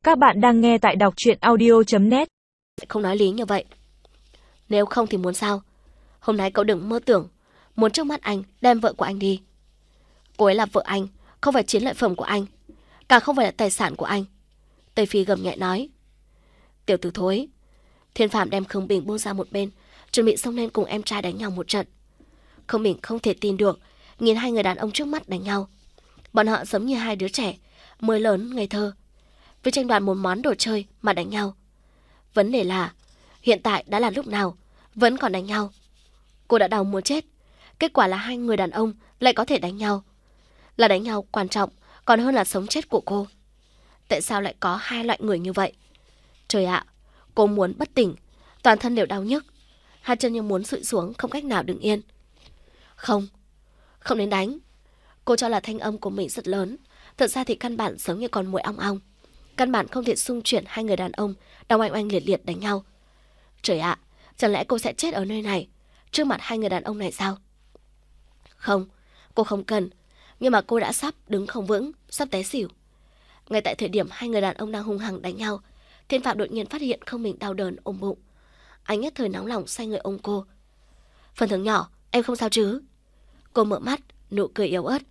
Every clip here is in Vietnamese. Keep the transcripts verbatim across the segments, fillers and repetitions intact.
Các bạn đang nghe tại đọc truyện audio chấm net. Không nói lý như vậy. Nếu không thì muốn sao? Hôm nay cậu đừng mơ tưởng muốn trước mắt anh đem vợ của anh đi. Cô ấy là vợ anh, không phải chiến lợi phẩm của anh, càng không phải là tài sản của anh. Tây Phi gầm nhẹ nói. Tiểu tử thối. Thiên Phạm đem Khương Bình buông ra một bên, chuẩn bị xông lên cùng em trai đánh nhau một trận. Khương Bình không thể tin được nhìn hai người đàn ông trước mắt đánh nhau. Bọn họ giống như hai đứa trẻ mới lớn ngây thơ, vì tranh đoạt một món đồ chơi mà đánh nhau. Vấn đề là hiện tại đã là lúc nào vẫn còn đánh nhau. Cô đã đau muốn chết. Kết quả là hai người đàn ông lại có thể đánh nhau. Là đánh nhau quan trọng còn hơn là sống chết của cô. Tại sao lại có hai loại người như vậy? Trời ạ, cô muốn bất tỉnh, toàn thân đều đau nhức, hai chân như muốn sụi xuống, không cách nào đứng yên. Không, không nên đánh. Cô cho là thanh âm của mình rất lớn, thật ra thì căn bản giống như con muỗi ong ong. Căn bản không thể xung chuyển hai người đàn ông đang oanh oanh liệt liệt đánh nhau. Trời ạ, chẳng lẽ cô sẽ chết ở nơi này trước mặt hai người đàn ông này sao? Không, cô không cần. Nhưng mà cô đã sắp đứng không vững, sắp té xỉu. Ngay tại thời điểm hai người đàn ông đang hung hăng đánh nhau, Thiên Phạm đột nhiên phát hiện không mình đau đớn ôm bụng. Anh nhất thời nóng lòng xoay người ôm cô. Phần thưởng nhỏ, em không sao chứ? Cô mở mắt, nụ cười yếu ớt.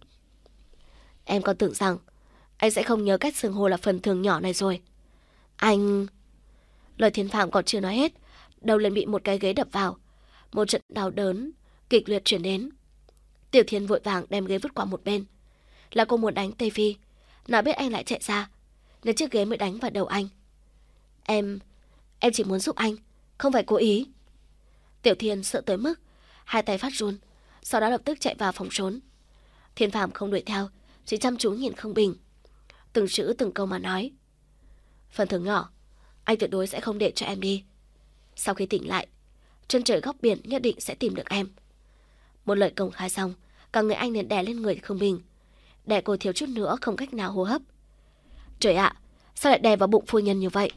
Em còn tưởng rằng anh sẽ không nhớ cách xưng hô là phần thưởng nhỏ này rồi. Anh... Lời Thiên Phạm còn chưa nói hết, đầu liền bị một cái ghế đập vào. Một trận đau đớn kịch liệt chuyển đến. Tiểu Thiên vội vàng đem ghế vứt qua một bên. Là cô muốn đánh Tây Phi, nào biết anh lại chạy ra, nên chiếc ghế mới đánh vào đầu anh. Em... em chỉ muốn giúp anh, không phải cố ý. Tiểu Thiên sợ tới mức hai tay phát run, sau đó lập tức chạy vào phòng trốn. Thiên Phạm không đuổi theo, chỉ chăm chú nhìn Khương Bình, từng chữ từng câu mà nói. Phần thưởng nhỏ, anh tuyệt đối sẽ không để cho em đi. Sau khi tỉnh lại, chân trời góc biển nhất định sẽ tìm được em. Một lời công khai xong, cả người anh liền đè lên người Khương Bình, đè cô thiếu chút nữa không cách nào hô hấp. Trời ạ, sao lại đè vào bụng phu nhân như vậy?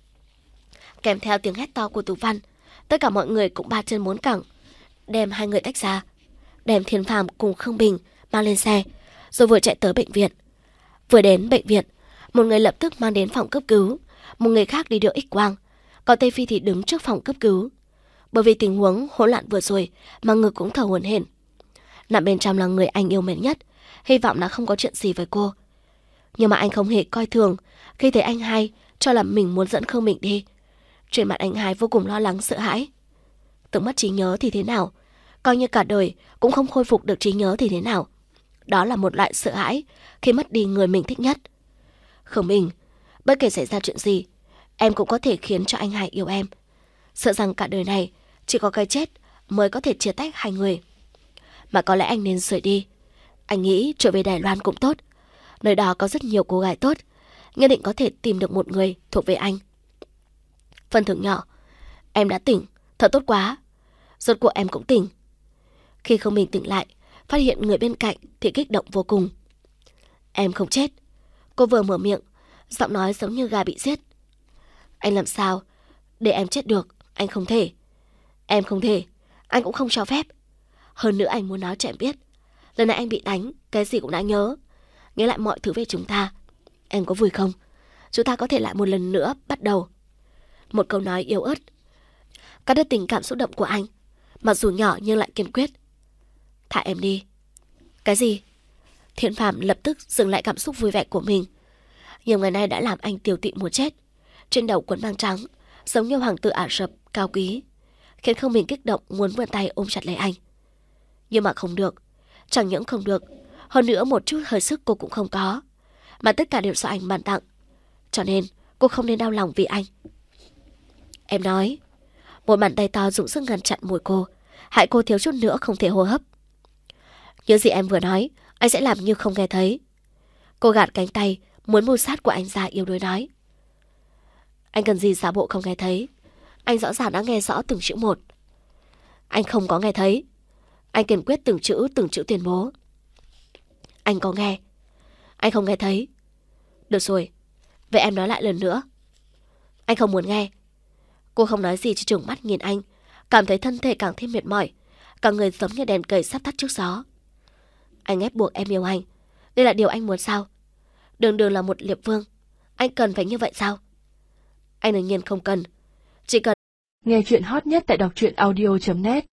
Kèm theo tiếng hét to của Tú Văn, tất cả mọi người cũng ba chân bốn cẳng, đem hai người tách ra, đem Thiên Phạm cùng Khương Bình mang lên xe, rồi vừa chạy tới bệnh viện. Vừa đến bệnh viện, một người lập tức mang đến phòng cấp cứu, một người khác đi đưa X-quang, còn Tây Phi thì đứng trước phòng cấp cứu. Bởi vì tình huống hỗn loạn vừa rồi mà ngực cũng thở hổn hển. Nằm bên trong là người anh yêu mến nhất, hy vọng là không có chuyện gì với cô. Nhưng mà anh không hề coi thường khi thấy anh hai cho là mình muốn dẫn Khương Bình đi. Trên mặt anh hai vô cùng lo lắng sợ hãi. Tưởng mất trí nhớ thì thế nào, coi như cả đời cũng không khôi phục được trí nhớ thì thế nào. Đó là một loại sợ hãi khi mất đi người mình thích nhất. Khương Bình, bất kể xảy ra chuyện gì, em cũng có thể khiến cho anh hai yêu em. Sợ rằng cả đời này chỉ có cái chết mới có thể chia tách hai người. Mà có lẽ anh nên rời đi. Anh nghĩ trở về Đài Loan cũng tốt. Nơi đó có rất nhiều cô gái tốt, nhất định có thể tìm được một người thuộc về anh. Phần thưởng nhỏ, em đã tỉnh, thật tốt quá. Rốt cuộc em cũng tỉnh. Khi Khương Bình tỉnh lại, phát hiện người bên cạnh thì kích động vô cùng. Em không chết. Cô vừa mở miệng, giọng nói giống như gà bị giết. Anh làm sao để em chết được? Anh không thể. Em không thể, anh cũng không cho phép. Hơn nữa anh muốn nói cho em biết, lần này anh bị đánh, cái gì cũng đã nhớ. Nhớ lại mọi thứ về chúng ta. Em có vui không? Chúng ta có thể lại một lần nữa bắt đầu. Một câu nói yếu ớt cắt đứt tình cảm xúc động của anh, mặc dù nhỏ nhưng lại kiên quyết. Thả em đi. Cái gì? Thiên Phạm lập tức dừng lại cảm xúc vui vẻ của mình. Nhiều ngày nay đã làm anh tiêu tụy muốn chết. Trên đầu quần mang trắng, giống như hoàng tử Ả Rập cao quý, khiến Khương Bình kích động muốn vươn tay ôm chặt lấy anh. Nhưng mà không được. Chẳng những không được, hơn nữa một chút hơi sức cô cũng không có, mà tất cả đều do anh ban tặng. Cho nên cô không nên đau lòng vì anh. Em nói. Một bàn tay to dùng sức ngăn chặn môi cô, hại cô thiếu chút nữa không thể hô hấp. Những gì em vừa nói, anh sẽ làm như không nghe thấy. Cô gạt cánh tay muốn mưu sát của anh ra, yếu đuối nói. Anh cần gì giả bộ không nghe thấy? Anh rõ ràng đã nghe rõ từng chữ một. Anh không có nghe thấy. Anh kiên quyết từng chữ từng chữ tuyên bố. Anh có nghe. Anh không nghe thấy. Được rồi, vậy em nói lại lần nữa. Anh không muốn nghe. Cô không nói gì, chỉ trừng mắt nhìn anh, cảm thấy thân thể càng thêm mệt mỏi, cả người giống như đèn cầy sắp tắt trước gió. Anh ép buộc em yêu anh, đây là điều anh muốn sao? Đường Đường là một liệp vương, Anh cần phải như vậy sao? Anh đương nhiên không cần. Chỉ cần... Nghe chuyện hot nhất tại đọc truyện audio chấm net